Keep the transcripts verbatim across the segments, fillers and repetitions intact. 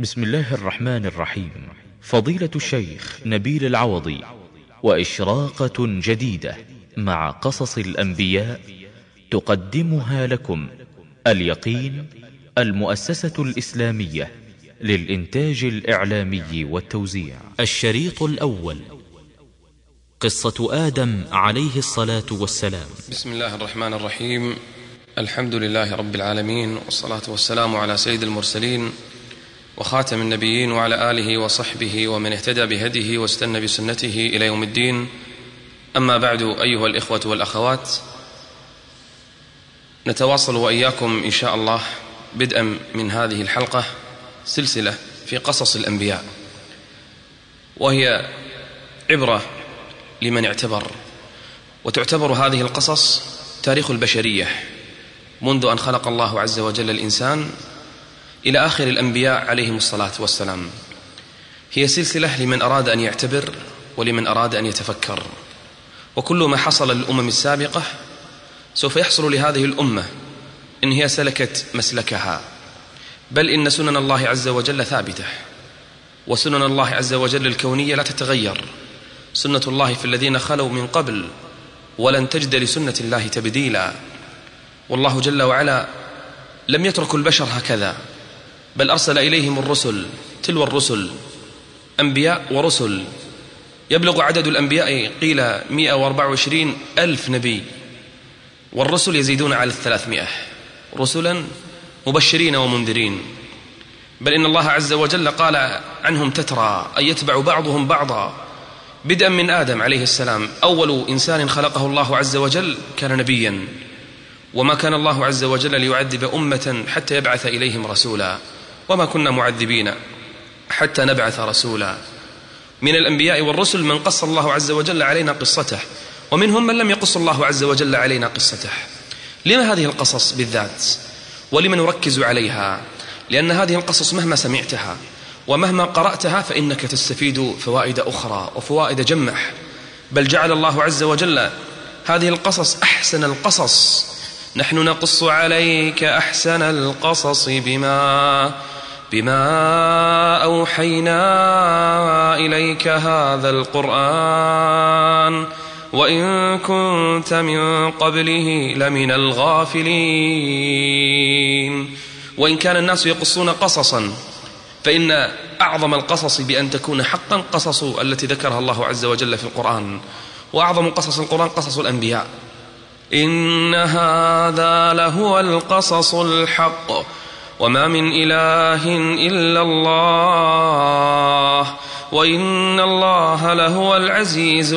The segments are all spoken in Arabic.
بسم الله الرحمن الرحيم. فضيلة الشيخ نبيل العوضي، وإشراقة جديدة مع قصص الأنبياء تقدمها لكم اليقين، المؤسسة الإسلامية للإنتاج الإعلامي والتوزيع. الشريط الأول: قصة آدم عليه الصلاة والسلام. بسم الله الرحمن الرحيم. الحمد لله رب العالمين، والصلاة والسلام على سيد المرسلين وخاتم النبيين، وعلى آله وصحبه ومن اهتدى بهديه واستنى بسنته إلى يوم الدين. أما بعد، أيها الإخوة والأخوات، نتواصل وإياكم إن شاء الله بدءا من هذه الحلقة سلسلة في قصص الأنبياء، وهي عبرة لمن اعتبر، وتعتبر هذه القصص تاريخ البشرية منذ أن خلق الله عز وجل الإنسان إلى آخر الأنبياء عليهم الصلاة والسلام. هي سلسلة لمن أراد أن يعتبر ولمن أراد أن يتفكر، وكل ما حصل للأمم السابقة سوف يحصل لهذه الأمة إن هي سلكت مسلكها، بل إن سنن الله عز وجل ثابتة، وسنن الله عز وجل الكونية لا تتغير. سنة الله في الذين خلوا من قبل، ولن تجد لسنة الله تبديلا. والله جل وعلا لم يترك البشر هكذا، بل أرسل إليهم الرسل تلو الرسل، أنبياء ورسل. يبلغ عدد الأنبياء قيل مئة وأربعة وعشرين ألف نبي، والرسل يزيدون على الثلاثمائة، رسلا مبشرين ومنذرين. بل إن الله عز وجل قال عنهم تترى، أي يتبع بعضهم بعضا، بدءا من آدم عليه السلام. أول إنسان خلقه الله عز وجل كان نبيا، وما كان الله عز وجل ليعذب أمة حتى يبعث إليهم رسولا، وما كنا معذبين حتى نبعث رسولا. من الأنبياء والرسل من قص الله عز وجل علينا قصته، ومنهم من لم يقص الله عز وجل علينا قصته. لما هذه القصص بالذات؟ ولمن نركز عليها؟ لأن هذه القصص مهما سمعتها ومهما قرأتها فإنك تستفيد فوائد أخرى وفوائد جمح. بل جعل الله عز وجل هذه القصص أحسن القصص. نحن نقص عليك أحسن القصص بما بما أوحينا إليك هذا القرآن وإن كنت من قبله لمن الغافلين. وإن كان الناس يقصون قصصا، فإن أعظم القصص بأن تكون حقا قصص التي ذكرها الله عز وجل في القرآن، وأعظم قصص القرآن قصص الأنبياء. إن هذا لهو القصص الحق وما من إله إلا الله وإن الله لهو العزيز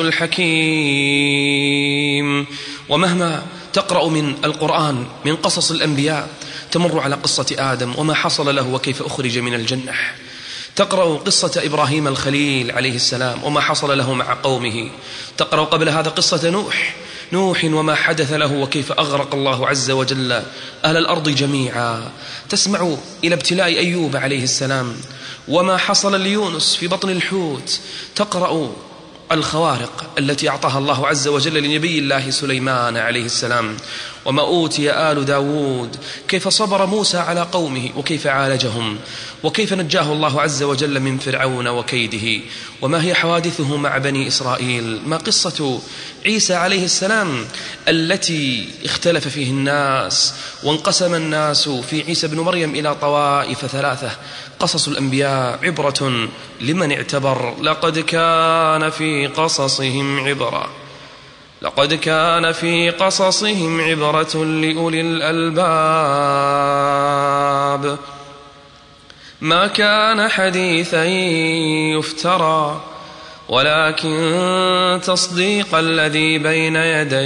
الحكيم. ومهما تقرأ من القرآن من قصص الأنبياء تمر على قصة آدم وما حصل له وكيف أخرج من الجنة، تقرأ قصة إبراهيم الخليل عليه السلام وما حصل له مع قومه، تقرأ قبل هذا قصة نوح نوح وما حدث له وكيف أغرق الله عز وجل أهل الأرض جميعا، تسمع إلى ابتلاء أيوب عليه السلام وما حصل ليونس في بطن الحوت، تقرأ الخوارق التي أعطاها الله عز وجل لنبي الله سليمان عليه السلام، وما أوتي آل داود، كيف صبر موسى على قومه وكيف عالجهم، وكيف نجاه الله عز وجل من فرعون وكيده، وما هي حوادثه مع بني إسرائيل، ما قصة عيسى عليه السلام التي اختلف فيه الناس وانقسم الناس في عيسى بن مريم إلى طوائف ثلاثة. قصص الأنبياء عبرة لمن اعتبر. لقد كان في قصصهم عبرة لقد كان في قصصهم عبرة لأولي الألباب ما كان حديثا يفترى ولكن تصديق الذي بين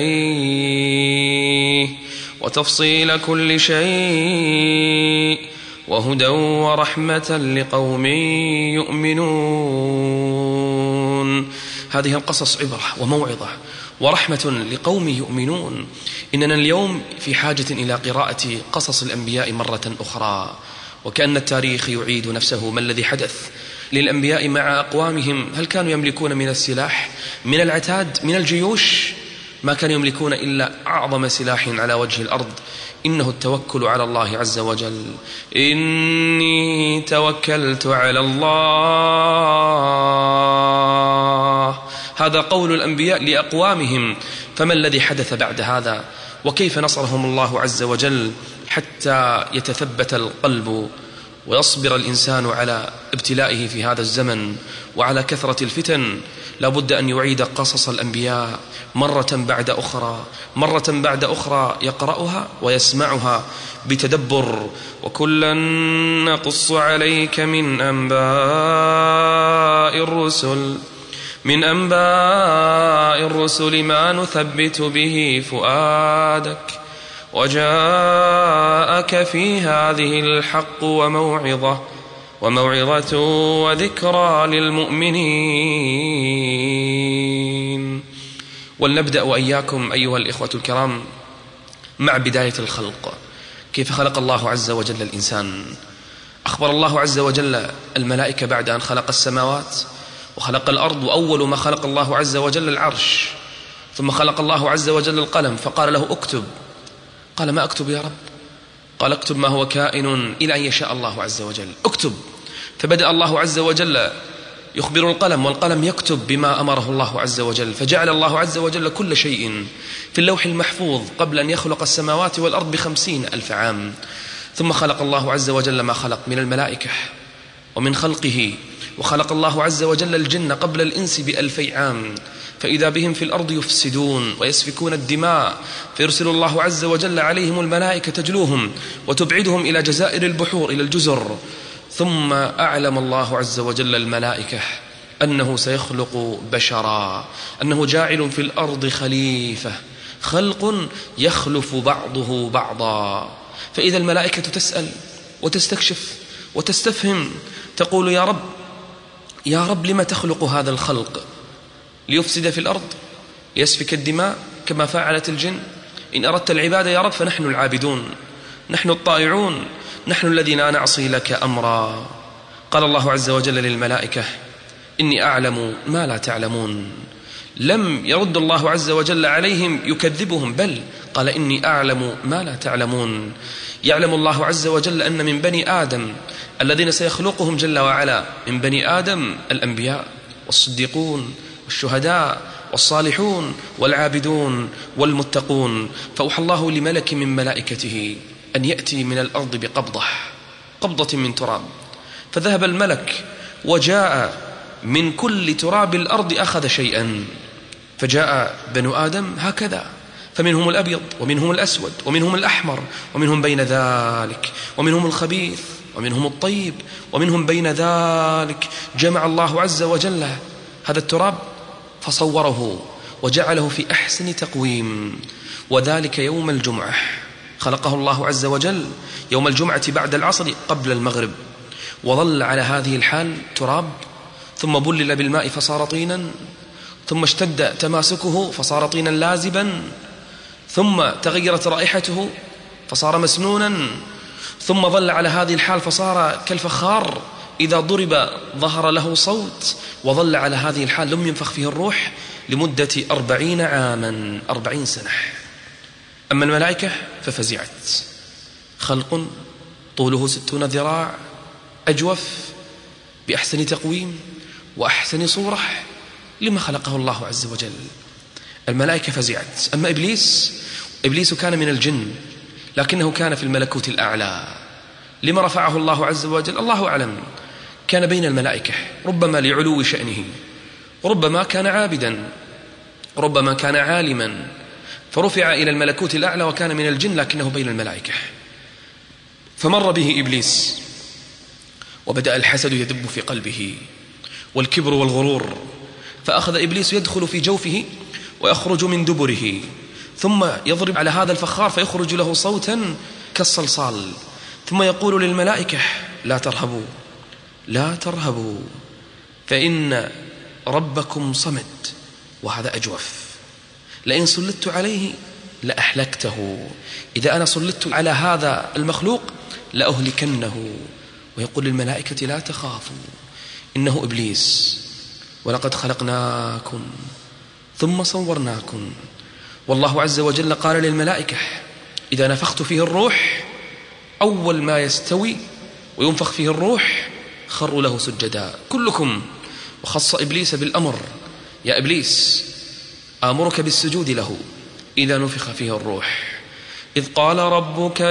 يديه وتفصيل كل شيء وهدى ورحمة لقوم يؤمنون. هذه القصص عبرة وموعظة ورحمة لقوم يؤمنون. إننا اليوم في حاجة إلى قراءة قصص الأنبياء مرة أخرى، وكأن التاريخ يعيد نفسه. ما الذي حدث للأنبياء مع أقوامهم؟ هل كانوا يملكون من السلاح، من العتاد، من الجيوش؟ ما كانوا يملكون إلا أعظم سلاح على وجه الأرض إنه التوكل على الله عز وجل. إني توكلت على الله، هذا قول الأنبياء لأقوامهم. فما الذي حدث بعد هذا؟ وكيف نصرهم الله عز وجل حتى يتثبت القلب ويصبر الإنسان على ابتلائه في هذا الزمن وعلى كثرة الفتن؟ لابد أن يعيد قصص الأنبياء مرة بعد أخرى مرة بعد أخرى، يقرأها ويسمعها بتدبر. وكلا نقص عليك من أنباء الرسل من أنباء الرسل ما نثبت به فؤادك وجاءك في هذه الحق وموعظة وموعظة وذكرى للمؤمنين. ولنبدأ وإياكم أيها الإخوة الكرام مع بداية الخلق. كيف خلق الله عز وجل الإنسان؟ أخبر الله عز وجل الملائكة بعد أن خلق السماوات وخلق الأرض، وأول ما خلق الله عز وجل العرش، ثم خلق الله عز وجل القلم فقال له اكتب. قال ما أكتب يا رب؟ قال اكتب ما هو كائن إلى أن يشاء الله عز وجل، اكتب. فبدأ الله عز وجل يخبر القلم والقلم يكتب بما أمره الله عز وجل، فجعل الله عز وجل كل شيء في اللوح المحفوظ قبل أن يخلق السماوات والأرض بخمسين ألف عام. ثم خلق الله عز وجل ما خلق من الملائكة ومن خلقه، وخلق الله عز وجل الجن قبل الإنس بألفي عام، فإذا بهم في الأرض يفسدون ويسفكون الدماء، فيرسل الله عز وجل عليهم الملائكة تجلوهم وتبعدهم إلى جزائر البحور إلى الجزر. ثم أعلم الله عز وجل الملائكة أنه سيخلق بشرا، أنه جاعل في الأرض خليفة، خلق يخلف بعضه بعضا. فإذا الملائكة تسأل وتستكشف وتستفهم، تقول يا رب يا رب لما تخلق هذا الخلق؟ ليفسد في الأرض، يسفك الدماء كما فعلت الجن؟ إن أردت العبادة يا رب فنحن العابدون، نحن الطائعون، نحن الذين لا نعصي لك أمرا. قال الله عز وجل للملائكة إني أعلم ما لا تعلمون. لم يرد الله عز وجل عليهم يكذبهم، بل قال إني أعلم ما لا تعلمون. يعلم الله عز وجل أن من بني آدم الذين سيخلقهم جل وعلا، من بني آدم الأنبياء والصديقون والشهداء والصالحون والعابدون والمتقون. فأوحى الله لملك من ملائكته أن يأتي من الأرض بقبضة قبضة من تراب، فذهب الملك وجاء من كل تراب الأرض أخذ شيئا، فجاء بنو آدم هكذا، فمنهم الأبيض ومنهم الأسود ومنهم الأحمر ومنهم بين ذلك، ومنهم الخبيث ومنهم الطيب ومنهم بين ذلك. جمع الله عز وجل هذا التراب فصوره وجعله في أحسن تقويم، وذلك يوم الجمعة. خلقه الله عز وجل يوم الجمعة بعد العصر قبل المغرب، وظل على هذه الحال تراب، ثم بلل بالماء فصار طينا، ثم اشتد تماسكه فصار طينا لازبا، ثم تغيرت رائحته فصار مسنونا، ثم ظل على هذه الحال فصار كالفخار إذا ضرب ظهر له صوت، وظل على هذه الحال لم ينفخ فيه الروح لمدة أربعين عاما، أربعين سنة. أما الملائكة ففزعت، خلق طوله ستون ذراع، أجوف، بأحسن تقويم وأحسن صورة. لما خلقه الله عز وجل؟ الملائكة فزعت. أما إبليس إبليس كان من الجن، لكنه كان في الملكوت الأعلى. لما رفعه الله عز وجل؟ الله أعلم. كان بين الملائكة، ربما لعلو شأنه، ربما كان عابدا، ربما كان عالما، فرفع إلى الملكوت الأعلى وكان من الجن لكنه بين الملائكة. فمر به إبليس وبدأ الحسد يدب في قلبه والكبر والغرور، فأخذ إبليس يدخل في جوفه ويخرج من دبره، ثم يضرب على هذا الفخار فيخرج له صوتا كالصلصال، ثم يقول للملائكة لا ترهبوا لا ترهبوا فإن ربكم صمد. وهذا أجوف، لئن سلطت عليه لأحلكته، إذا أنا سلطت على هذا المخلوق لأهلكنه. ويقول للملائكة لا تخافوا إنه إبليس، ولقد خلقناكم ثم صورناكم. والله عز وجل قال للملائكة إذا نفخت فيه الروح أول ما يستوي وينفخ فيه الروح خروا له سجدا كلكم، وخص إبليس بالأمر: يا إبليس آمرك بالسجود له إذا نفخ فيه الروح. إذ قال ربك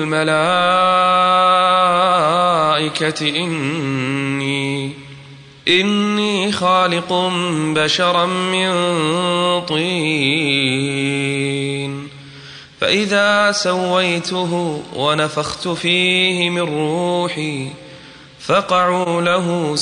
للملائكة إني إني خالق بشرا من طين فإذا سويته ونفخت فيه من روحي فقعوا له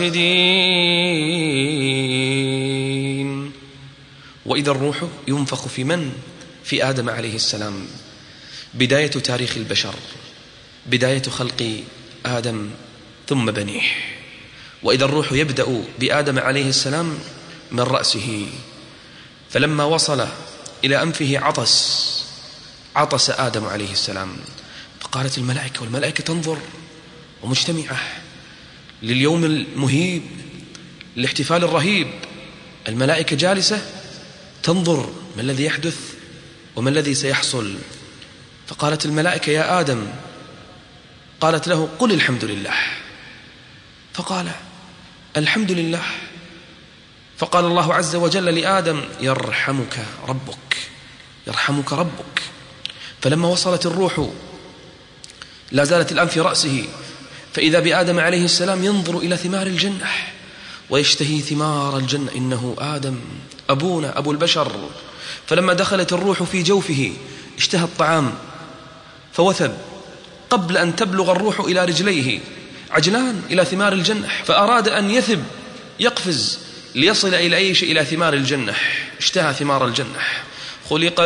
ساجدين. وإذا الروح ينفخ في من؟ في آدم عليه السلام، بداية تاريخ البشر، بداية خلق آدم ثم بنيه. وإذا الروح يبدأ بآدم عليه السلام من رأسه، فلما وصل إلى أنفه عطس عطس آدم عليه السلام، فقالت الملائكة، والملائكة تنظر ومجتمعة لليوم المهيب، الاحتفال الرهيب، الملائكة جالسة تنظر ما الذي يحدث وما الذي سيحصل. فقالت الملائكة: يا آدم، قالت له: قل الحمد لله. فقال: الحمد لله. فقال الله عز وجل لآدم: يرحمك ربك، يرحمك ربك. فلما وصلت الروح لا زالت الآن في رأسه، فإذا بآدم عليه السلام ينظر إلى ثمار الجنة ويشتهي ثمار الجنة، إنه آدم أبونا أبو البشر. فلما دخلت الروح في جوفه اشتهى الطعام فوثب قبل أن تبلغ الروح إلى رجليه، عجلان إلى ثمار الجنة، فأراد أن يثب يقفز ليصل إلى أي شيء، إلى ثمار الجنة، اشتهى ثمار الجنة. خلق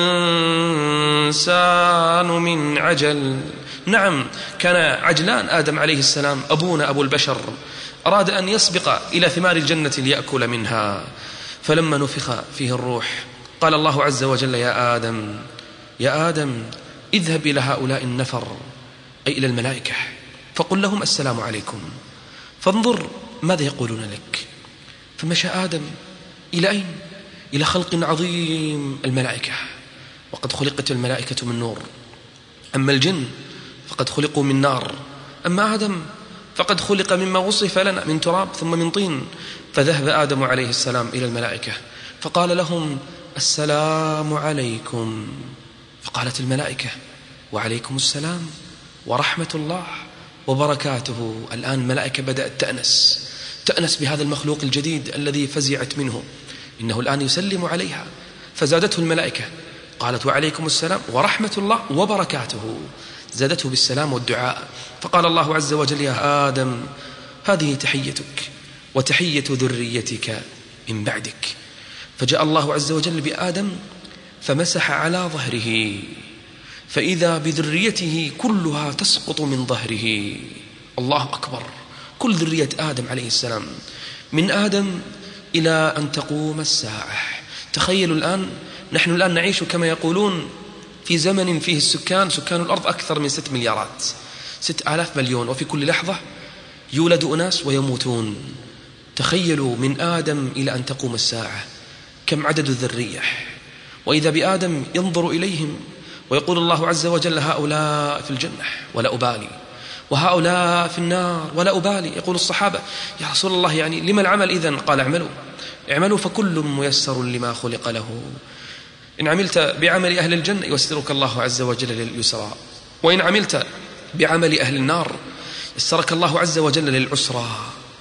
الإنسان من عجل. نعم، كان عجلان آدم عليه السلام أبونا أبو البشر، أراد أن يسبق إلى ثمار الجنة ليأكل منها. فلما نفخ فيه الروح قال الله عز وجل: يا آدم يا آدم اذهب إلى هؤلاء النفر، أي إلى الملائكة، فقل لهم السلام عليكم، فانظر ماذا يقولون لك. فمشى آدم إلى أين؟ إلى خلق عظيم، الملائكة، وقد خلقت الملائكة من نور، أما الجن فقد خلقوا من نار، أما آدم فقد خلق مما وصف لنا من تراب ثم من طين. فذهب آدم عليه السلام إلى الملائكة فقال لهم: السلام عليكم. فقالت الملائكة: وعليكم السلام ورحمة الله وبركاته. الآن الملائكة بدأت تأنس تأنس بهذا المخلوق الجديد الذي فزعت منه، إنه الآن يسلم عليها. فزادته الملائكة، قالت: وعليكم السلام ورحمة الله وبركاته، زادته بالسلام والدعاء. فقال الله عز وجل: يا آدم هذه تحيتك وتحية ذريتك من بعدك. فجاء الله عز وجل بآدم فمسح على ظهره، فإذا بذريته كلها تسقط من ظهره. الله أكبر، كل ذرية آدم عليه السلام، من آدم إلى أن تقوم الساعة. تخيلوا الآن، نحن الآن نعيش كما يقولون في زمن فيه السكان سكان الأرض أكثر من ست مليارات، ست آلاف مليون، وفي كل لحظة يولد أناس ويموتون. تخيلوا من آدم إلى أن تقوم الساعة كم عدد الذرية. وإذا بآدم ينظر إليهم ويقول الله عز وجل: هؤلاء في الجنة ولا أبالي، وهؤلاء في النار ولا أبالي. يقول الصحابة: يا رسول الله، يعني لما العمل إذن؟ قال: اعملوا اعملوا فكل ميسر لما خلق له. إن عملت بعمل أهل الجنة يسرك الله عز وجل لليسرى، وإن عملت بعمل أهل النار يسرك الله عز وجل للعسرى.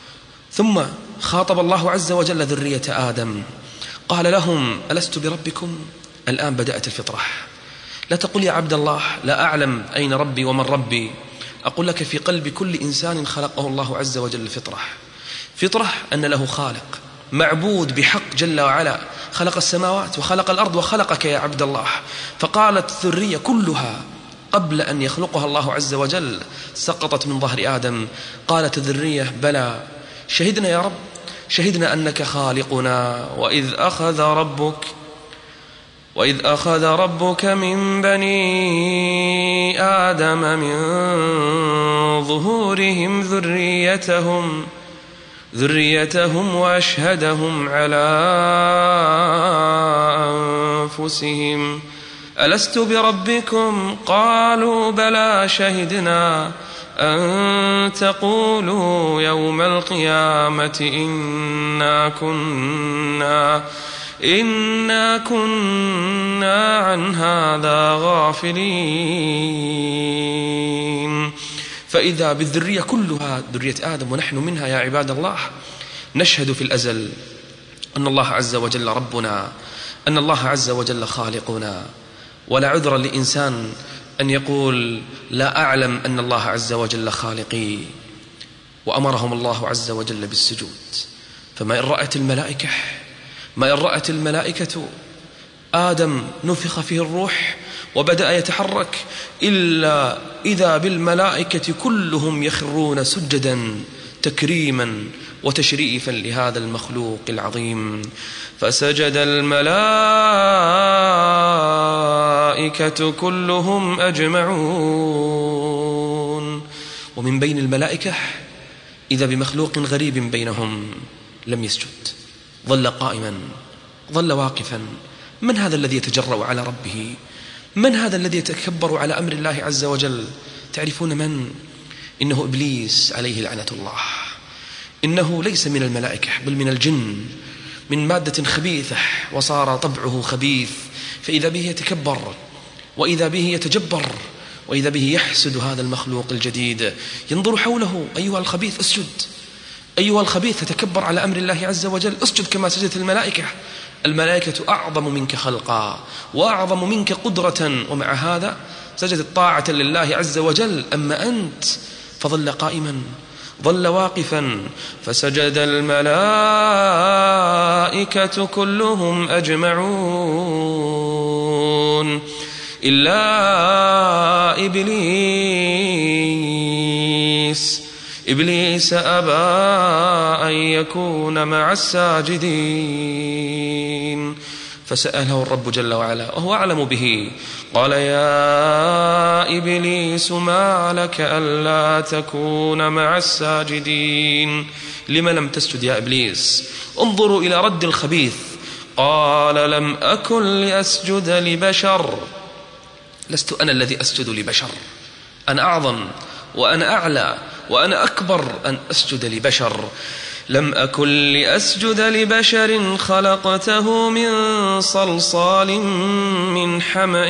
ثم خاطب الله عز وجل ذرية آدم قال لهم: ألست بربكم؟ الآن بدأت الفطرة. لا تقل يا عبد الله لا أعلم أين ربي ومن ربي، أقول لك في قلب كل إنسان خلقه الله عز وجل الفطرة، فطرة أن له خالق معبود بحق جل وعلا، خلق السماوات وخلق الأرض وخلقك يا عبد الله. فقالت الذرية كلها قبل أن يخلقها الله عز وجل سقطت من ظهر آدم. قالت الذرية: بلى، شهدنا يا رب، شهدنا أنك خالقنا، وإذ أخذ ربك وإذ أخذ ربك من بني آدم من ظهورهم ذريتهم ذريتهم وأشهدهم على أنفسهم ألست بربكم؟ قالوا بلى شهدنا أن تقولوا يوم القيامة إنا كنا إنا كنا عن هذا غافلين. فإذا بالذرية كلها ذرية آدم ونحن منها يا عباد الله نشهد في الأزل أن الله عز وجل ربنا، أن الله عز وجل خالقنا، ولا عذر لإنسان أن يقول لا أعلم أن الله عز وجل خالقي. وأمرهم الله عز وجل بالسجود. فما إن رأت الملائكة ما إن رأت الملائكة آدم نفخ فيه الروح وبدأ يتحرك إلا إذا بالملائكة كلهم يخرون سجدا تكريما وتشريفا لهذا المخلوق العظيم. فسجد الملائكة كلهم أجمعون. ومن بين الملائكة إذا بمخلوق غريب بينهم لم يسجد، ظل قائما، ظل واقفا. من هذا الذي يتجرأ على ربه؟ من هذا الذي يتكبر على أمر الله عز وجل؟ تعرفون من؟ إنه إبليس عليه لعنة الله. إنه ليس من الملائكة بل من الجن، من مادة خبيثة وصار طبعه خبيث. فإذا به يتكبر، وإذا به يتجبر، وإذا به يحسد هذا المخلوق الجديد. ينظر حوله: أيها الخبيث اسجد، أيها الخبيث تتكبر على أمر الله عز وجل، اسجد كما سجدت الملائكة. الملائكة أعظم منك خلقا وأعظم منك قدرة، ومع هذا سجدت طاعة لله عز وجل. أما أنت فظل قائما، ظل واقفا. فسجد الملائكة كلهم أجمعون إلا إبليس إبليس أبى أن يكون مع الساجدين. فسأله الرب جل وعلا وهو أعلم به، قال: يا إبليس ما لك ألا تكون مع الساجدين؟ لم لم تسجد يا إبليس؟ انظروا إلى رد الخبيث. قال: لم أكن لأسجد لبشر. لست أنا الذي أسجد لبشر، أنا أعظم وأنا أعلى وأنا أكبر أن أسجد لبشر. لم أكن لأسجد لبشر خلقته من صلصال من حمأ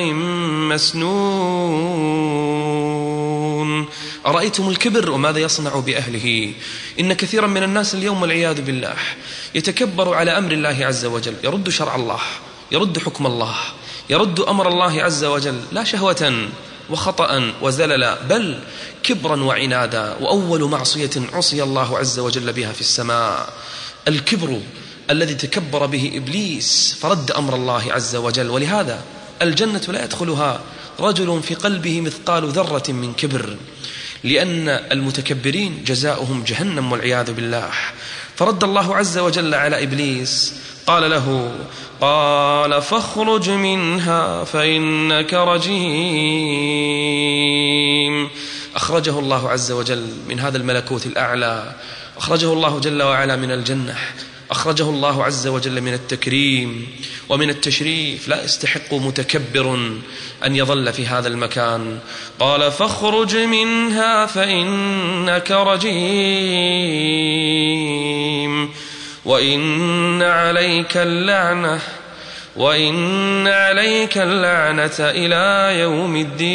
مسنون. أرأيتم الكبر وماذا يصنع بأهله؟ إن كثيرا من الناس اليوم والعياذ بالله يتكبر على أمر الله عز وجل، يرد شرع الله، يرد حكم الله، يرد أمر الله عز وجل، لا شهوة وخطأ وزللا، بل كبرا وعنادا. وأول معصية عصي الله عز وجل بها في السماء الكبر الذي تكبر به إبليس فرد أمر الله عز وجل. ولهذا الجنة لا يدخلها رجل في قلبه مثقال ذرة من كبر، لأن المتكبرين جزاؤهم جهنم والعياذ بالله. فرد الله عز وجل على إبليس، قال له: قال فاخرج منها فإنك رجيم. أخرجه الله عز وجل من هذا الملكوت الأعلى، أخرجه الله جل وعلا من الجنة، أخرجه الله عز وجل من التكريم ومن التشريف. لا يستحق متكبر أن يظل في هذا المكان. قال فاخرج منها فإنك رجيم وإن عليك اللعنة وإن عليك اللعنة إلى يوم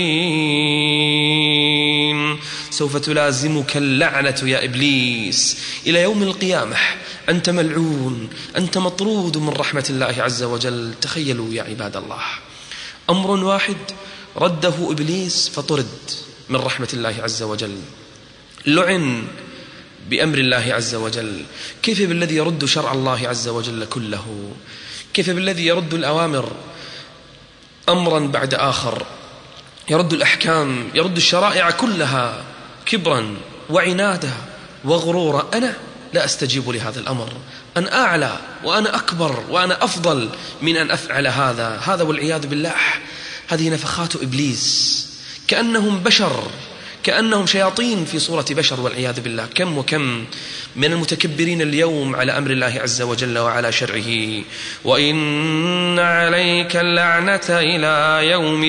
الدين. سوف تلازمك اللعنة يا إبليس إلى يوم القيامة. أنت ملعون، أنت مطرود من رحمة الله عز وجل. تخيلوا يا عباد الله، أمر واحد رده إبليس فطرد من رحمة الله عز وجل، لعن بأمر الله عز وجل. كيف بالذي يرد شرع الله عز وجل كله؟ كيف بالذي يرد الأوامر أمرا بعد آخر، يرد الأحكام، يرد الشرائع كلها كبرا وعنادا وغرورا؟ أنا لا أستجيب لهذا الأمر، أن أعلى وأنا أكبر وأنا أفضل من أن أفعل هذا. هذا والعياذ بالله. هذه نفخات إبليس، كأنهم بشر، كأنهم شياطين في صورة بشر والعياذ بالله. كم وكم من المتكبرين اليوم على أمر الله عز وجل وعلى شرعه. وإن عليك اللعنة إلى يوم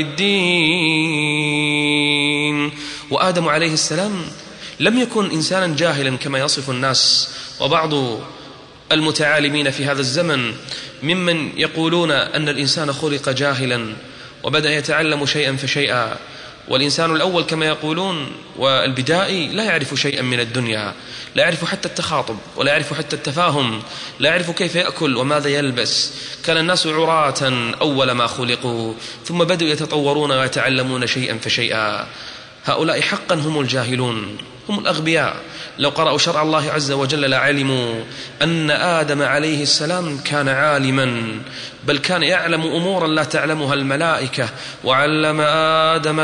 الدين. وآدم عليه السلام لم يكن إنسانا جاهلا كما يصف الناس وبعض المتعالمين في هذا الزمن ممن يقولون أن الإنسان خلق جاهلا وبدأ يتعلم شيئا فشيئا. والإنسان الأول كما يقولون والبدائي لا يعرف شيئا من الدنيا، لا يعرف حتى التخاطب ولا يعرف حتى التفاهم، لا يعرف كيف يأكل وماذا يلبس. كان الناس عراة أول ما خلقوا ثم بدأوا يتطورون ويتعلمون شيئا فشيئا. هؤلاء حقا هم الجاهلون، هم الأغبياء. لو قرأوا شرع الله عز وجل لعلموا أن آدم عليه السلام كان عالما، بل كان يعلم أمورا لا تعلمها الملائكة. وعلم آدم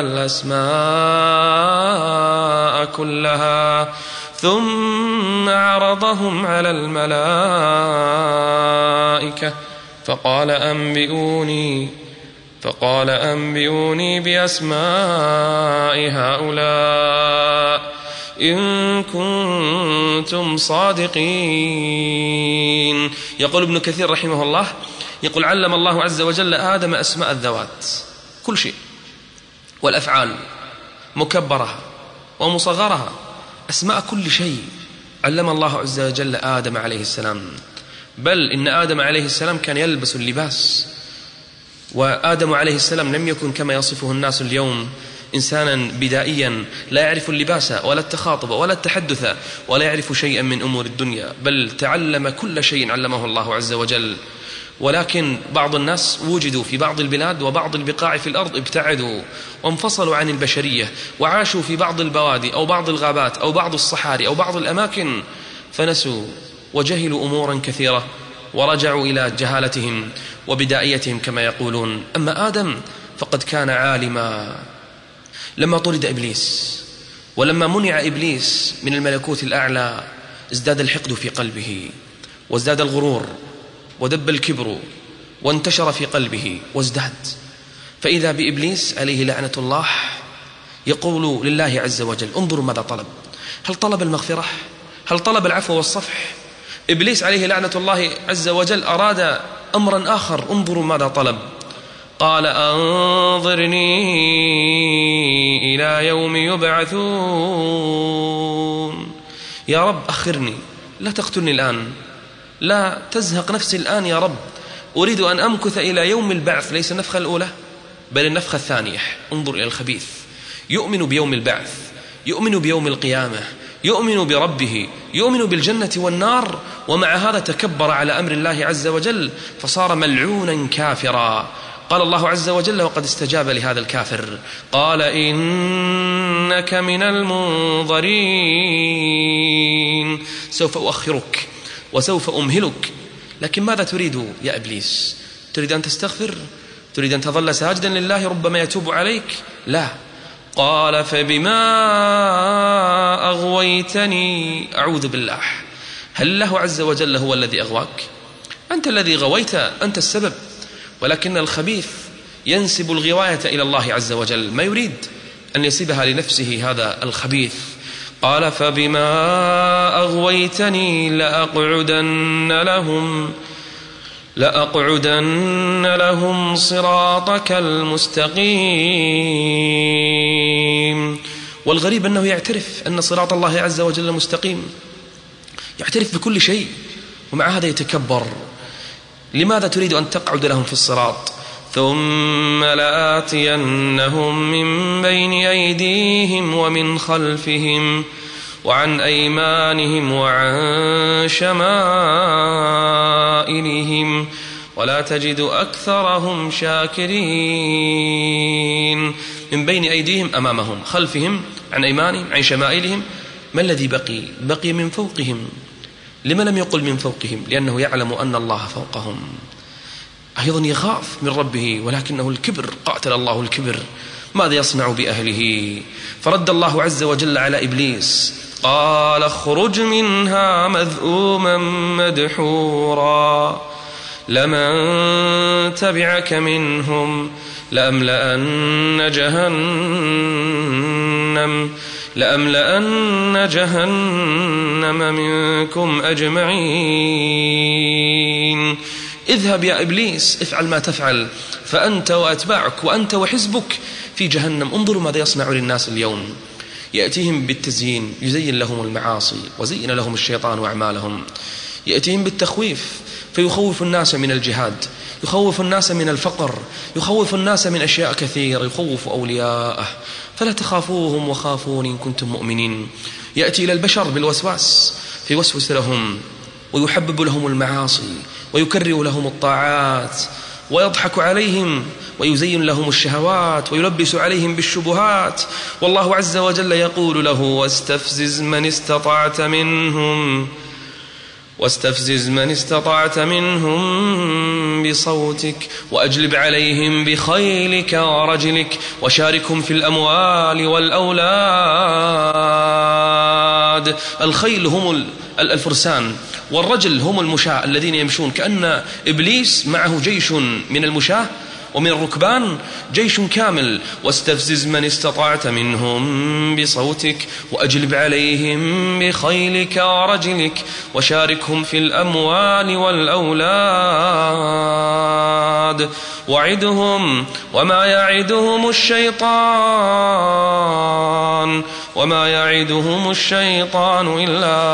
الأسماء كلها ثم عرضهم على الملائكة فقال أنبئوني فقال أنبئوني بأسماء هؤلاء إن كنتم صادقين. يقول ابن كثير رحمه الله، يقول علم الله عز وجل آدم أسماء الذوات كل شيء، والأفعال مكبرها ومصغرها، أسماء كل شيء علم الله عز وجل آدم عليه السلام. بل إن آدم عليه السلام كان يلبس اللباس، وآدم عليه السلام لم يكن كما يصفه الناس اليوم إنسانا بدائيا لا يعرف اللباس ولا التخاطب ولا التحدث ولا يعرف شيئا من أمور الدنيا، بل تعلم كل شيء علمه الله عز وجل. ولكن بعض الناس وجدوا في بعض البلاد وبعض البقاع في الأرض ابتعدوا وانفصلوا عن البشرية وعاشوا في بعض البوادي أو بعض الغابات أو بعض الصحاري أو بعض الأماكن، فنسوا وجهلوا أمورا كثيرة ورجعوا إلى جهالتهم وبدائيتهم كما يقولون. أما آدم فقد كان عالما. لما طرد إبليس ولما منع إبليس من الملكوت الأعلى ازداد الحقد في قلبه وازداد الغرور ودب الكبر وانتشر في قلبه وازداد. فإذا بإبليس عليه لعنة الله يقول لله عز وجل انظروا ماذا طلب. هل طلب المغفرة؟ هل طلب العفو والصفح؟ إبليس عليه لعنة الله عز وجل أراد أمرا آخر، انظروا ماذا طلب. قال أنظرني إلى يوم يبعثون. يا رب أخرني، لا تقتلني الآن، لا تزهق نفسي الآن يا رب، أريد أن أمكث إلى يوم البعث، ليس النفخة الأولى بل النفخة الثانية. انظر إلى الخبيث، يؤمن بيوم البعث، يؤمن بيوم القيامة، يؤمن بربه، يؤمن بالجنة والنار، ومع هذا تكبر على أمر الله عز وجل فصار ملعونا كافرا. قال الله عز وجل وقد استجاب لهذا الكافر قال إنك من المنظرين، سوف أؤخرك وسوف أمهلك. لكن ماذا تريد يا إبليس؟ تريد أن تستغفر؟ تريد أن تظل ساجدا لله ربما يتوب عليك؟ لا. قال فبما أغويتني، أعوذ بالله، هل الله عز وجل هو الذي أغواك؟ أنت الذي غويت، أنت السبب. ولكن الخبيث ينسب الغواية إلى الله عز وجل، ما يريد أن يسيبها لنفسه هذا الخبيث. قال فبما أغويتني لأقعدن لهم لأقعدن لهم صراطك المستقيم. والغريب أنه يعترف أن صراط الله عز وجل مستقيم، يعترف بكل شيء، ومع هذا يتكبر. لماذا تريد أن تقعد لهم في الصراط؟ ثم لآتينهم من بين أيديهم ومن خلفهم وعن أيمانهم وعن شمائلهم ولا تجد أكثرهم شاكرين. من بين أيديهم أمامهم، خلفهم، عن أيمانهم، عن شمائلهم. ما الذي بقي؟ بقي من فوقهم. لما لم يقل من فوقهم؟ لأنه يعلم أن الله فوقهم. أيضا يخاف من ربه، ولكنه الكبر، قاتل الله الكبر، ماذا يصنع بأهله؟ فرد الله عز وجل على إبليس قال اخرج منها مذءوما مدحورا لمن تبعك منهم لأملأن جهنم لأملأن جهنم منكم أجمعين. اذهب يا إبليس، افعل ما تفعل، فأنت وأتباعك وأنت وحزبك في جهنم. انظروا ماذا يصنع للناس اليوم، يأتيهم بالتزيين، يزين لهم المعاصي وزين لهم الشيطان وأعمالهم. يأتيهم بالتخويف فيخوف الناس من الجهاد، يخوف الناس من الفقر، يخوف الناس من أشياء كثيرة، يخوف أولياءه. فلا تخافوهم وخافون إن كنتم مؤمنين. يأتي إلى البشر بالوسواس فيوسوس لهم ويحبب لهم المعاصي ويكرر لهم الطاعات ويضحك عليهم ويزين لهم الشهوات ويلبس عليهم بالشبهات. والله عز وجل يقول له: واستفزز من استطعت منهم واستفزز من استطعت منهم بصوتك وأجلب عليهم بخيلك ورجلك وشاركهم في الأموال والأولاد. الخيل هم الفرسان، والرجل هم المشاة الذين يمشون، كأن إبليس معه جيش من المشاة ومن الركبان، جيش كامل. واستفزز من استطعت منهم بصوتك وأجلب عليهم بخيلك ورجلك وشاركهم في الأموال والأولاد وعدهم وما يعدهم الشيطان وما يعدهم الشيطان إلا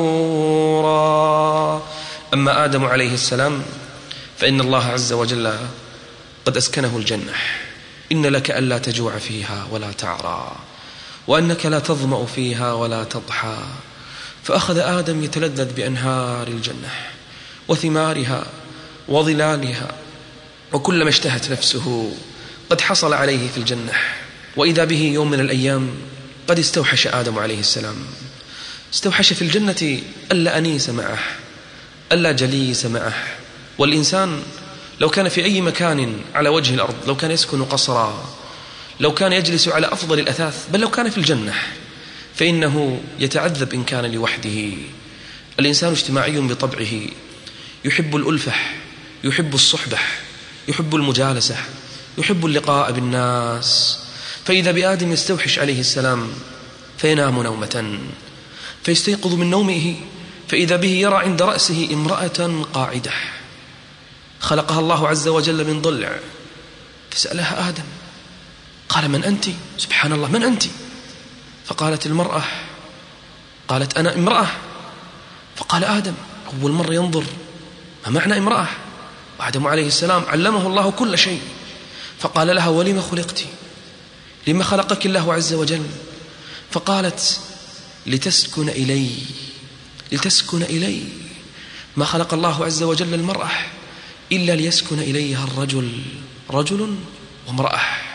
غرورا. أما آدم عليه السلام فإن الله عز وجل قد أسكنه الجنة. إن لك ألا تجوع فيها ولا تعرى، وأنك لا تظمأ فيها ولا تضحى. فأخذ آدم يتلذذ بأنهار الجنة وثمارها وظلالها، وكلما اشتهت نفسه قد حصل عليه في الجنة. وإذا به يوم من الأيام قد استوحش آدم عليه السلام، استوحش في الجنة ألا أنيس معه، ألا جليس معه. والإنسان لو كان في أي مكان على وجه الأرض، لو كان يسكن قصرا، لو كان يجلس على أفضل الأثاث، بل لو كان في الجنة، فإنه يتعذب إن كان لوحده. الإنسان اجتماعي بطبعه، يحب الألفة، يحب الصحبة، يحب المجالسة، يحب اللقاء بالناس. فإذا بآدم يستوحش عليه السلام فينام نومة، فيستيقظ من نومه فإذا به يرى عند رأسه امرأة قاعدة خلقها الله عز وجل من ضلع. فسألها آدم، قال: من أنت؟ سبحان الله، من أنت؟ فقالت: المرأة. قالت: أنا امرأة. فقال آدم، أول مرة ينظر ما معنى امرأة. وآدم عليه السلام علمه الله كل شيء، فقال لها: ولم خلقت؟ لما خلقك الله عز وجل؟ فقالت: لتسكن إلي، لتسكن إلي. ما خلق الله عز وجل المرأة إلا ليسكن إليها الرجل، رجل وامرأة.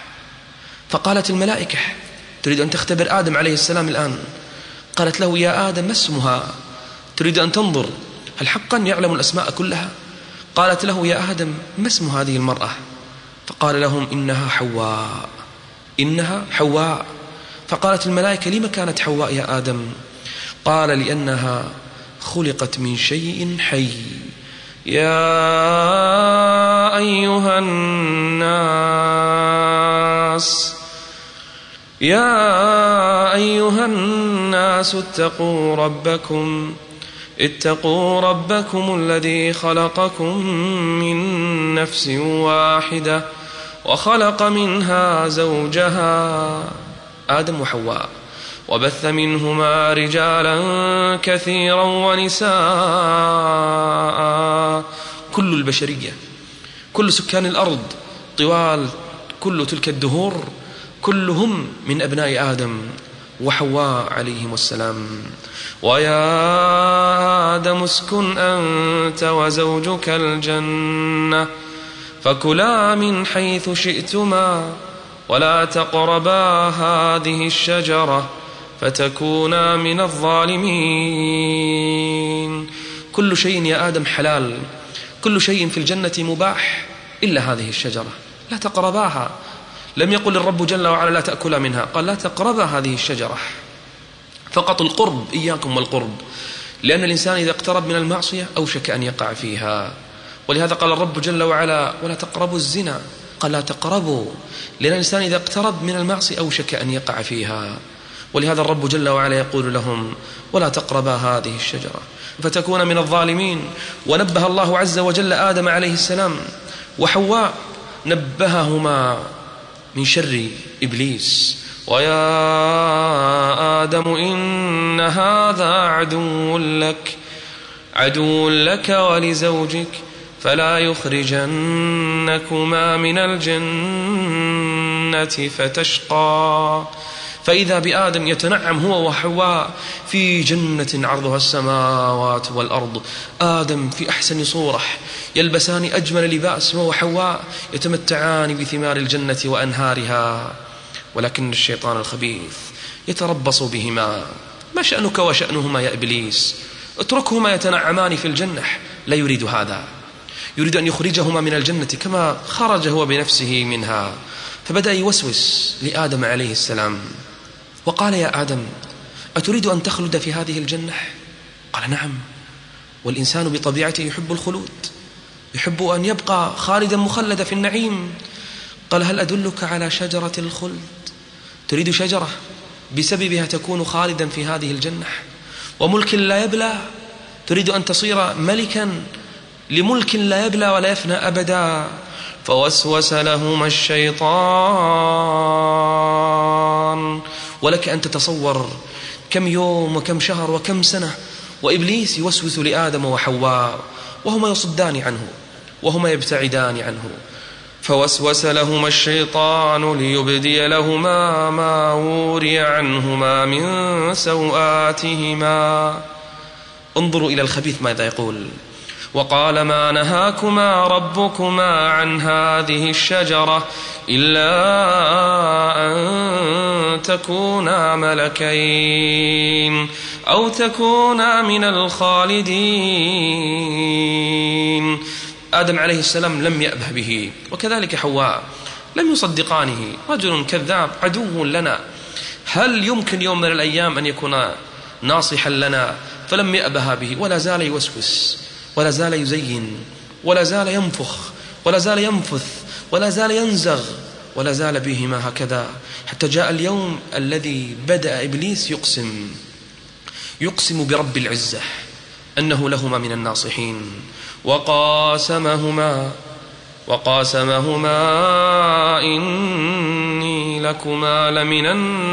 فقالت الملائكة تريد أن تختبر آدم عليه السلام الآن، قالت له: يا آدم ما اسمها؟ تريد أن تنظر هل حقا يعلم الأسماء كلها؟ قالت له: يا آدم ما اسم هذه المرأة؟ فقال لهم: إنها حواء، إنها حواء. فقالت الملائكة: لما كانت حواء يا آدم؟ قال: لأنها خلقت من شيء حي. يا أيها الناس يا أيها الناس اتقوا ربكم اتقوا ربكم الذي خلقكم من نفس واحدة وخلق منها زوجها، آدم وحواء، وبث منهما رجالا كثيرا ونساء. كل البشرية، كل سكان الأرض طوال كل تلك الدهور كلهم من أبناء آدم وحواء عليهم السلام. ويا آدم اسكن أنت وزوجك الجنة فكلا من حيث شئتما ولا تقربا هذه الشجرة فتكونا من الظالمين. كل شيء يا آدم حلال، كل شيء في الجنة مباح إلا هذه الشجرة، لا تقرباها. لم يقل الرب جل وعلا لا تأكل منها، قال لا تقربا هذه الشجرة. فقط القرب، إياكم والقرب، لأن الإنسان إذا اقترب من المعصية أوشك أن يقع فيها. ولهذا قال الرب جل وعلا ولا تقربوا الزنا، قال لا تقربوا، لأن الإنسان إذا اقترب من المعصية أوشك أن يقع فيها. ولهذا الرب جل وعلا يقول لهم ولا تقربا هذه الشجرة فتكون من الظالمين. ونبه الله عز وجل آدم عليه السلام وحواء، نبههما من شر إبليس. ويا آدم إن هذا عدو لك عدو لك ولزوجك فلا يخرجنكما من الجنة فتشقى. فإذا بآدم يتنعم هو وحواء في جنة عرضها السماوات والأرض، آدم في أحسن صورة يلبسان أجمل لباس، وحواء يتمتعان بثمار الجنة وأنهارها. ولكن الشيطان الخبيث يتربص بهما. ما شأنك وشأنهما يا إبليس؟ اتركهما يتنعمان في الجنة. لا يريد هذا، يريد أن يخرجهما من الجنة كما خرج هو بنفسه منها. فبدأ يوسوس لآدم عليه السلام وقال يا آدم أتريد أن تخلد في هذه الجنة؟ قال نعم، والإنسان بطبيعته يحب الخلود، يحب أن يبقى خالدا مخلدا في النعيم. قال هل أدلك على شجرة الخلد؟ تريد شجرة بسببها تكون خالدا في هذه الجنة وملك لا يبلى؟ تريد أن تصير ملكا لملك لا يبلى ولا يفنى أبدا. فوسوس لهما الشيطان. ولك أن تتصور كم يوم وكم شهر وكم سنة وإبليس يوسوس لآدم وحواء وهما يصدان عنه وهما يبتعدان عنه. فوسوس لهما الشيطان ليبدي لهما ما وري عنهما من سوآتهما. انظروا إلى الخبيث ماذا يقول. وقال ما نهاكما ربكما عن هذه الشجرة إلا أن تكونا ملكين أو تكونا من الخالدين. آدم عليه السلام لم يأبه به، وكذلك حواء لم يصدقانه. رجل كذاب عدو لنا، هل يمكن يوم من الأيام أن يكون ناصحا لنا؟ فلم يأبه به، ولا زال يوسوس ولا زال يزين ولا زال ينفخ ولا زال ينفث ولا زال ينزغ ولا زال بهما هكذا، حتى جاء اليوم الذي بدأ إبليس يقسم يقسم برب العزة أنه لهما من الناصحين. وقاسمهما وقاسمهما إني لكما لمن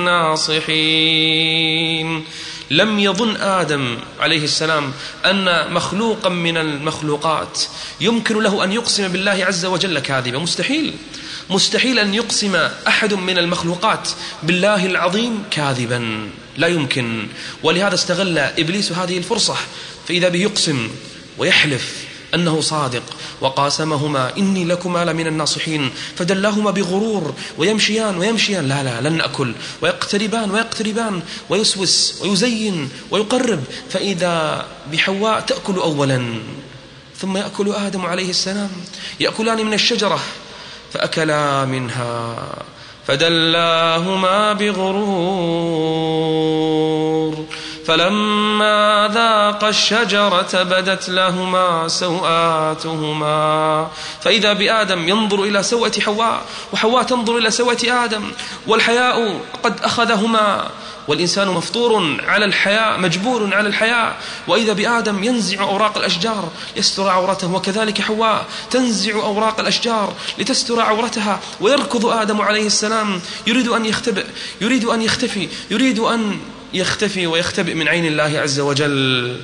الناصحين. لم يظن آدم عليه السلام أن مخلوقا من المخلوقات يمكن له أن يقسم بالله عز وجل كاذبا. مستحيل مستحيل أن يقسم أحد من المخلوقات بالله العظيم كاذبا، لا يمكن. ولهذا استغل إبليس هذه الفرصة، فإذا به يقسم ويحلف أنه صادق. وقاسمهما إني لكما لمن الناصحين، فدلاهما بغرور ويمشيان ويمشيان لا لا لن نأكل، ويقتربان ويقتربان ويسوس ويزين ويقرب، فإذا بحواء تأكل أولا ثم يأكل آدم عليه السلام. يأكلان من الشجرة فأكلا منها فدلاهما بغرور. فلما ذاقا الشجرة بدت لهما سوآتهما. فإذا بآدم ينظر إلى سوءة حواء، وحواء تنظر إلى سوءة آدم، والحياء قد أخذهما، والإنسان مفطور على الحياء مجبور على الحياء. وإذا بآدم ينزع أوراق الأشجار يستر عورته، وكذلك حواء تنزع أوراق الأشجار لتستر عورتها. ويركض آدم عليه السلام يريد أن يختبئ، يريد أن يختفي، يريد أن يختفي ويختبئ من عين الله عز وجل.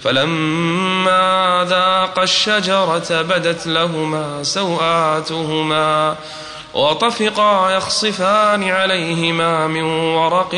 فلما ذاقا الشجرة بدت لهما سوآتهما وطفقا يخصفان عليهما من ورق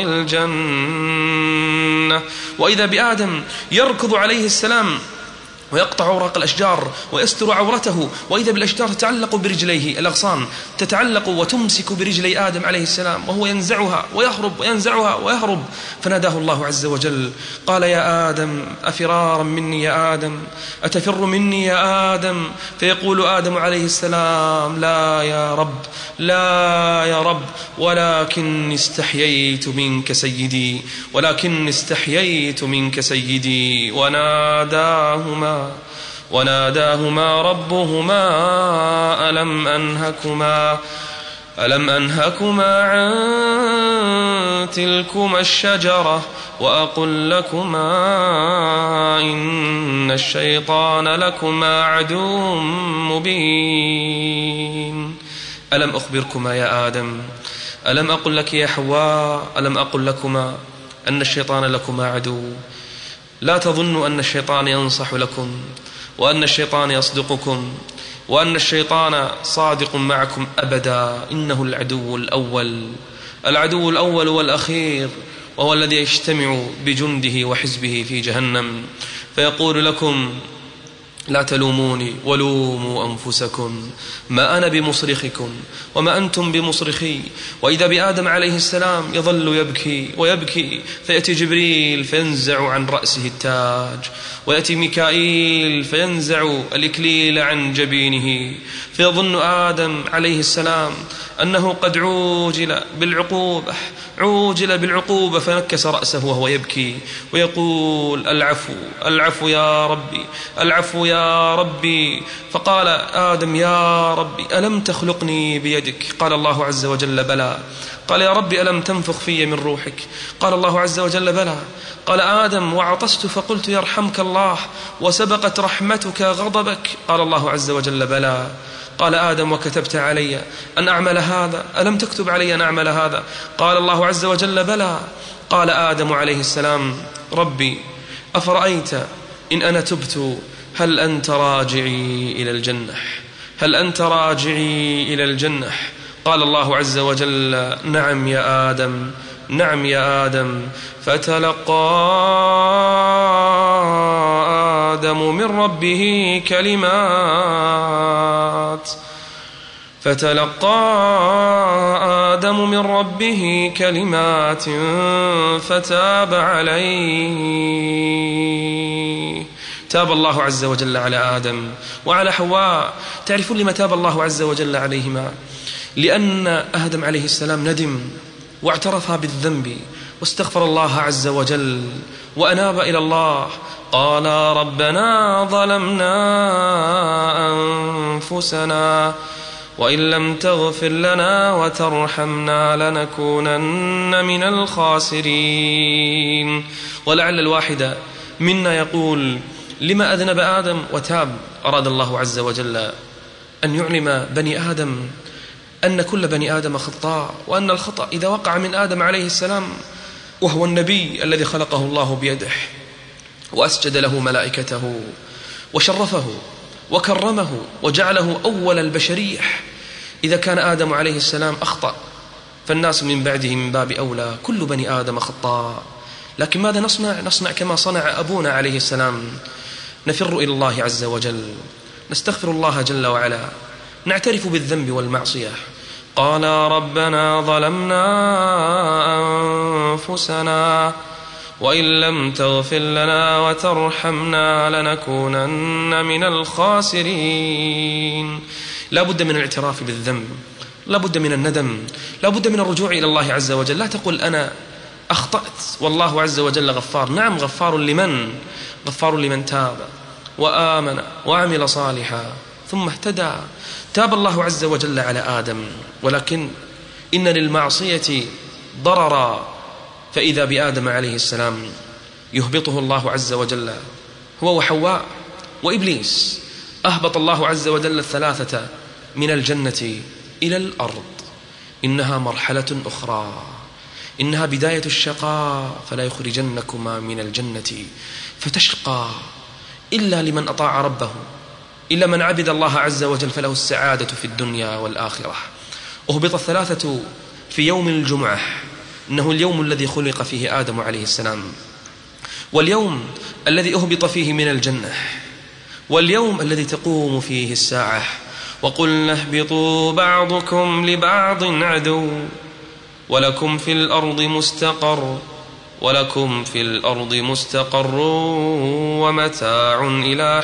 الجنة. وإذا بآدم يركض عليه السلام ويقطع أوراق الأشجار ويستر عورته، وإذا بالأشجار تتعلق برجليه، الأغصان تتعلق وتمسك برجلي آدم عليه السلام، وهو ينزعها ويهرب وينزعها ويهرب. فناداه الله عز وجل قال يا آدم أفرارا مني يا آدم، أتفر مني يا آدم؟ فيقول آدم عليه السلام لا يا رب، لا يا رب، ولكن استحييت منك سيدي، ولكن استحييت منك سيدي. وناداهما وناداهما ربهما ألم أنهكما ألم أنهكما عن تلكما الشجرة وأقل لكما إن الشيطان لكما عدو مبين. ألم أخبركما يا آدم، ألم أقل لك يا حواء، ألم أقل لكما أن الشيطان لكما عدو؟ لا تظنوا أن الشيطان ينصح لكم وأن الشيطان يصدقكم وأن الشيطان صادق معكم أبدا. إنه العدو الأول، العدو الأول والأخير، وهو الذي يجتمع بجنده وحزبه في جهنم فيقول لكم لا تلوموني ولوموا أنفسكم، ما أنا بمصرخكم وما أنتم بمصرخي. وإذا بآدم عليه السلام يظل يبكي ويبكي فيأتي جبريل فينزع عن رأسه التاج، ويأتي ميكائيل فينزع الإكليل عن جبينه، فيظن آدم عليه السلام أنه قد عوجل بالعقوبة عوجل بالعقوبة فنكس رأسه وهو يبكي ويقول العفو العفو يا ربي العفو يا ربي. فقال آدم يا ربي ألم تخلقني بيدك؟ قال الله عز وجل بلى. قال يا ربي ألم تنفخ في من روحك؟ قال الله عز وجل بلى. قال آدم وعطست فقلت يرحمك الله وسبقت رحمتك غضبك؟ قال الله عز وجل بلى. قال آدم وكتبت علي أن أعمل هذا؟ ألم تكتب علي أن أعمل هذا؟ قال الله عز وجل بلى. قال آدم عليه السلام ربي أفرأيت إن أنا تبت هل أنت راجعي إلى الجنة؟ هل أنت راجعي إلى الجنة؟ قال الله عز وجل نعم يا آدم نعم يا آدم. فتلقى آدم من ربه كلمات فتلقى آدم من ربه كلمات فتاب عليه. تاب الله عز وجل على آدم وعلى حواء. تعرفون لما تاب الله عز وجل عليهما؟ لأن آدم عليه السلام ندم واعترف بالذنب واستغفر الله عز وجل وأناب إلى الله. قال ربنا ظلمنا أنفسنا وإن لم تغفر لنا وترحمنا لنكونن من الخاسرين. ولعل الواحد منا يقول لما أذنب آدم وتاب؟ أراد الله عز وجل أن يعلم بني آدم أن كل بني آدم خطاء، وأن الخطأ إذا وقع من آدم عليه السلام وهو النبي الذي خلقه الله بيده وأسجد له ملائكته وشرفه وكرمه وجعله أول البشرية، إذا كان آدم عليه السلام أخطأ فالناس من بعده من باب أولى، كل بني آدم خطاء. لكن ماذا نصنع؟ نصنع كما صنع أبونا عليه السلام، نفر إلى الله عز وجل، نستغفر الله جل وعلا، نعترف بالذنب والمعصية. قال ربنا ظلمنا أنفسنا وإن لم تغفر لنا وترحمنا لنكونن من الخاسرين. لا بد من الاعتراف بالذنب، لا بد من الندم، لا بد من الرجوع إلى الله عز وجل. لا تقل أنا أخطأت والله عز وجل غفار. نعم غفار لمن؟ غفار لمن تاب وآمن وعمل صالحا ثم اهتدى. تاب الله عز وجل على آدم، ولكن إن للمعصية ضررا، فإذا بآدم عليه السلام يهبطه الله عز وجل هو وحواء وإبليس. أهبط الله عز وجل الثلاثة من الجنة إلى الأرض. إنها مرحلة أخرى، إنها بداية الشقاء، فلا يخرجنكما من الجنة فتشقى إلا لمن أطاع ربه، إلا من عبد الله عز وجل فله السعادة في الدنيا والآخرة. أهبط الثلاثة في يوم الجمعة، إنه اليوم الذي خلق فيه آدم عليه السلام، واليوم الذي أهبط فيه من الجنة، واليوم الذي تقوم فيه الساعة. وقلنا اهبطوا بعضكم لبعض عدو ولكم في الأرض مستقر ولكم في الأرض مستقر ومتاع إلى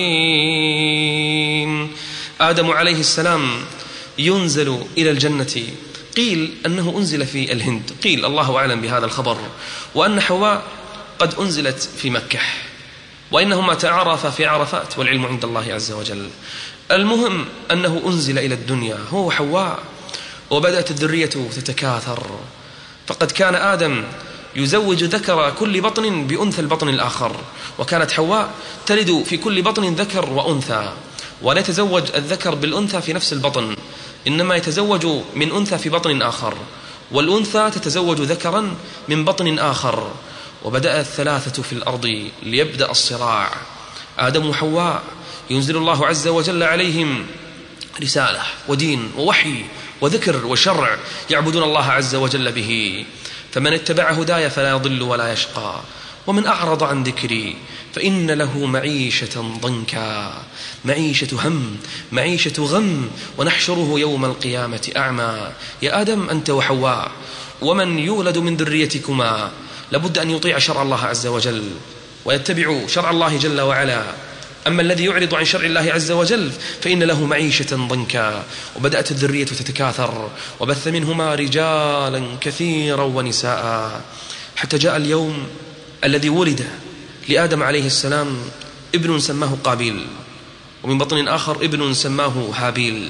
حين. آدم عليه السلام ينزل إلى الجنة، قيل أنه أنزل في الهند، قيل الله أعلم بهذا الخبر، وأن حواء قد أنزلت في مكة، وإنهما تعرفا في عرفات والعلم عند الله عز وجل. المهم أنه أنزل إلى الدنيا هو وحواء، وبدأت الذرية تتكاثر، فقد كان آدم يزوج ذكر كل بطن بأنثى البطن الآخر، وكانت حواء تلد في كل بطن ذكر وأنثى، ولا يتزوج الذكر بالأنثى في نفس البطن، إنما يتزوج من أنثى في بطن آخر، والأنثى تتزوج ذكرا من بطن آخر. وبدأ الثلاثة في الأرض ليبدأ الصراع، آدم وحواء، ينزل الله عز وجل عليهم رسالة ودين ووحي وذكر وشرع يعبدون الله عز وجل به، فمن اتبع هداي فلا يضل ولا يشقى، ومن أعرض عن ذكري فإن له معيشة ضنكا، معيشة هم، معيشة غم، ونحشره يوم القيامة أعمى. يا آدم أنت وحواء ومن يولد من ذريتكما لابد أن يطيع شرع الله عز وجل ويتبع شرع الله جل وعلا، أما الذي يعرض عن شرع الله عز وجل فإن له معيشة ضنكا. وبدأت الذرية تتكاثر، وبث منهما رجالا كثيرا ونساء، حتى جاء اليوم الذي ولد لآدم عليه السلام ابن سماه قابيل، ومن بطن آخر ابن سماه هابيل.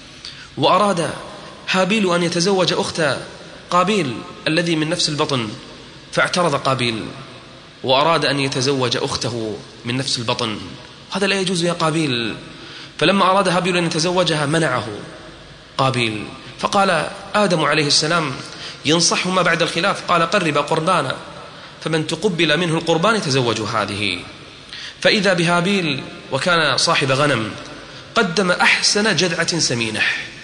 وأراد هابيل أن يتزوج أخت قابيل الذي من نفس البطن، فاعترض قابيل وأراد أن يتزوج أخته من نفس البطن، هذا لا يجوز يا قابيل. فلما أراد هابيل أن يتزوجها منعه قابيل، فقال آدم عليه السلام ينصحهما بعد الخلاف، قال قرب قربانا، فمن تقبل منه القربان يتزوج هذه. فإذا بهابيل وكان صاحب غنم قدم أحسن جذعة سمينة،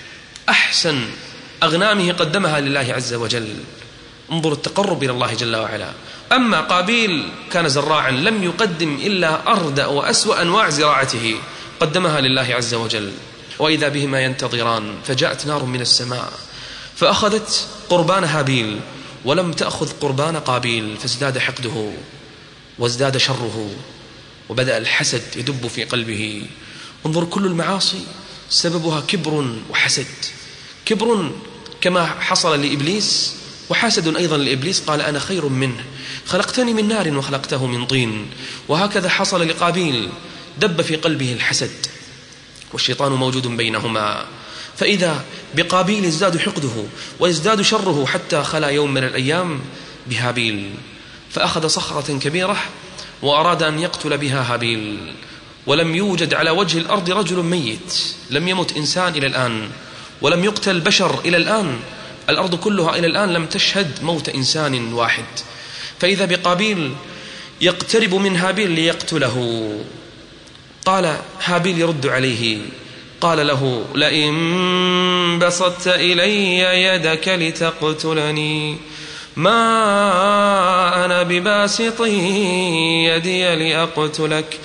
أحسن أغنامه قدمها لله عز وجل، انظر التقرب إلى الله جل وعلا. أما قابيل كان زراعا لم يقدم إلا أردأ وأسوأ أنواع زراعته قدمها لله عز وجل. وإذا بهما ينتظران فجاءت نار من السماء فأخذت قربان هابيل ولم تأخذ قربان قابيل، فازداد حقده وازداد شره، وبدأ الحسد يدب في قلبه. انظر كل المعاصي سببها كبر وحسد، كبر كما حصل لإبليس، وحسد أيضا لإبليس، قال أنا خير منه خلقتني من نار وخلقته من طين. وهكذا حصل لقابيل، دب في قلبه الحسد، والشيطان موجود بينهما. فإذا بقابيل ازداد حقده وازداد شره، حتى خلا يوم من الأيام بهابيل، فأخذ صخرة كبيرة وأراد أن يقتل بها هابيل. ولم يوجد على وجه الأرض رجل ميت، لم يمت إنسان إلى الآن، ولم يقتل بشر إلى الآن، الأرض كلها إلى الآن لم تشهد موت إنسان واحد. فإذا بقابيل يقترب من هابيل ليقتله، قال هابيل يرد عليه، قال له لئن بسطت إلي يدك لتقتلني ما أنا بباسط يدي لأقتلك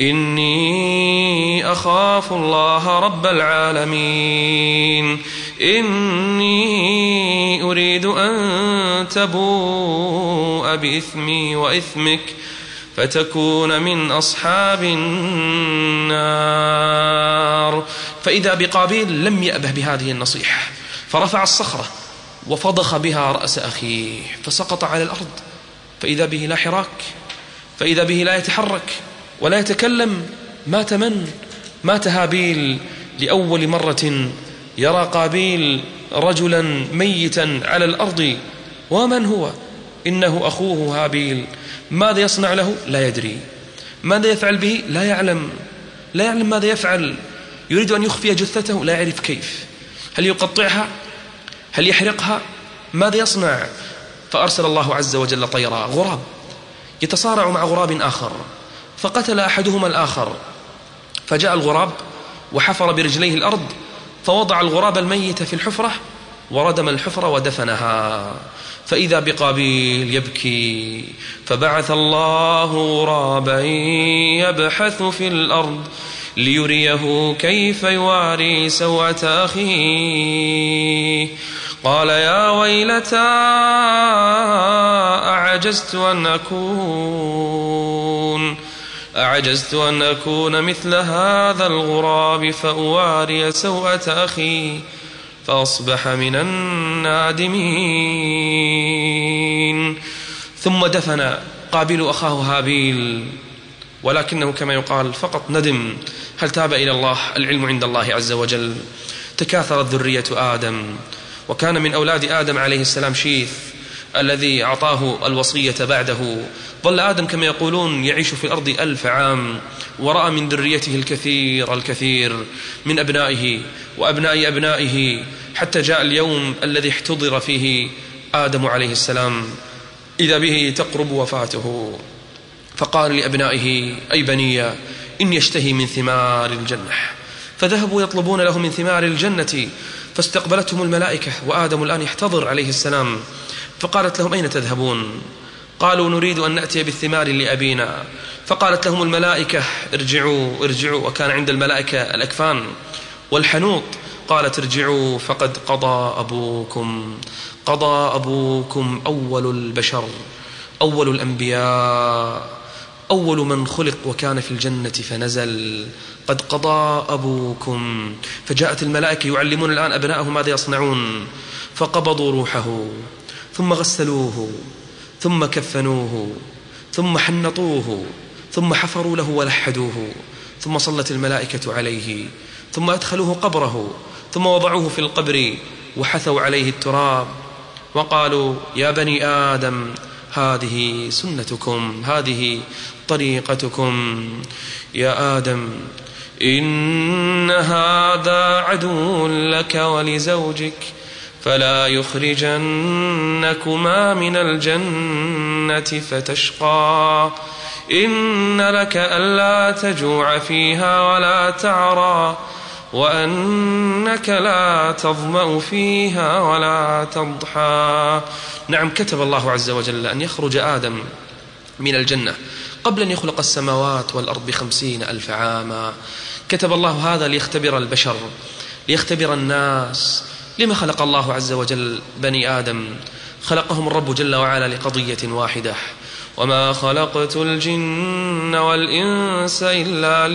إني أخاف الله رب العالمين إني أريد أن تبوء بإثمي وإثمك فتكون من أصحاب النار. فإذا بقابيل لم يأبه بهذه النصيحة، فرفع الصخرة وفضخ بها رأس أخيه فسقط على الأرض، فإذا به لا حراك، فإذا به لا يتحرك ولا يتكلم. مات من؟ مات هابيل. لأول مرة يرى قابيل رجلا ميتا على الأرض، ومن هو؟ إنه أخوه هابيل. ماذا يصنع له؟ لا يدري. ماذا يفعل به؟ لا يعلم، لا يعلم ماذا يفعل. يريد أن يخفي جثته، لا يعرف كيف، هل يقطعها؟ هل يحرقها؟ ماذا يصنع؟ فأرسل الله عز وجل طيرا، غراب يتصارع مع غراب آخر، فقتل أحدهما الآخر. فجاء الغراب وحفر برجليه الأرض، فوضع الغراب الميت في الحفرة وردم الحفرة ودفنها. فإذا بقابيل يبكي، فبعث الله غرابا يبحث في الأرض ليريه كيف يواري سوءة أخيه. قال يا ويلتى أعجزت أن أكون أعجزت أن أكون مثل هذا الغراب فأواري سوءة أخي فأصبح من النادمين. ثم دفن قابيل أخاه هابيل، ولكنه كما يقال فقط ندم. هل تاب إلى الله؟ العلم عند الله عز وجل. تكاثرت ذرية آدم وكان من أولاد آدم عليه السلام شيث الذي أعطاه الوصية بعده. ظل آدم كما يقولون يعيش في الأرض ألف عام، ورأى من ذريته الكثير الكثير من أبنائه وأبناء أبنائه، حتى جاء اليوم الذي احتضر فيه آدم عليه السلام إذا به تقرب وفاته، فقال لأبنائه: أي بني إني يشتهي من ثمار الجنة. فذهبوا يطلبون له من ثمار الجنة، فاستقبلتهم الملائكة وآدم الآن يحتضر عليه السلام، فقالت لهم: أين تذهبون؟ قالوا: نريد أن نأتي بالثمار لأبينا. فقالت لهم الملائكة: ارجعوا ارجعوا، وكان عند الملائكة الأكفان والحنوط. قالت: ارجعوا فقد قضى أبوكم قضى أبوكم أول البشر، أول الأنبياء، أول من خلق وكان في الجنة فنزل، قد قضى أبوكم. فجاءت الملائكة يعلمون الآن أبنائهم ماذا يصنعون، فقبضوا روحه، ثم غسلوه، ثم كفنوه، ثم حنطوه، ثم حفروا له ولحدوه، ثم صلت الملائكة عليه، ثم أدخلوه قبره، ثم وضعوه في القبر وحثوا عليه التراب، وقالوا: يا بني آدم هذه سنتكم، هذه طريقتكم. يا آدم إن هذا عدو لك ولزوجك، فلا يخرجنكما من الجنة فتشقى. إن لك ألا تجوع فيها ولا تعرى، وأنك لا تظمأ فيها ولا تضحى. نعم، كتب الله عز وجل أن يخرج آدم من الجنة قبل أن يخلق السماوات والأرض بخمسين ألف عاما. كتب الله هذا ليختبر البشر، ليختبر الناس. لما خلق الله عز وجل بني آدم؟ خلقهم الرب جل وعلا لقضية واحدة: وما خلقت الجن والإنس إلا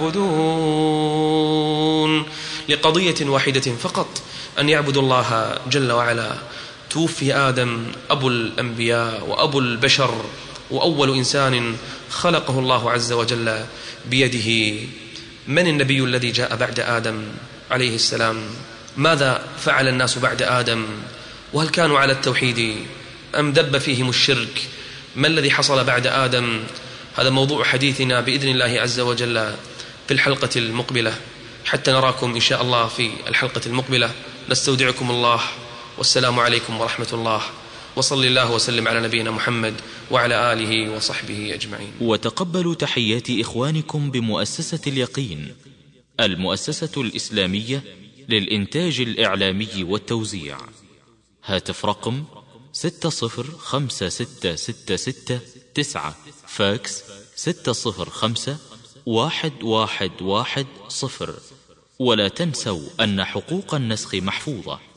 ليعبدون، لقضية واحدة فقط، أن يعبدوا الله جل وعلا. توفي آدم أبو الأنبياء وأبو البشر وأول إنسان خلقه الله عز وجل بيده. من النبي الذي جاء بعد آدم عليه السلام؟ ماذا فعل الناس بعد آدم؟ وهل كانوا على التوحيد أم دب فيهم الشرك؟ ما الذي حصل بعد آدم؟ هذا موضوع حديثنا بإذن الله عز وجل في الحلقة المقبلة، حتى نراكم إن شاء الله في الحلقة المقبلة. نستودعكم الله، والسلام عليكم ورحمة الله، وصلى الله وسلم على نبينا محمد وعلى آله وصحبه أجمعين. وتقبلوا تحيات إخوانكم بمؤسسة اليقين، المؤسسة الإسلامية للإنتاج الإعلامي والتوزيع. هاتف رقم ستة صفر خمسة ستة ستة ستة تسعة، فاكس ستة صفر خمسة واحد واحد واحد صفر. ولا تنسوا أن حقوق النسخ محفوظة.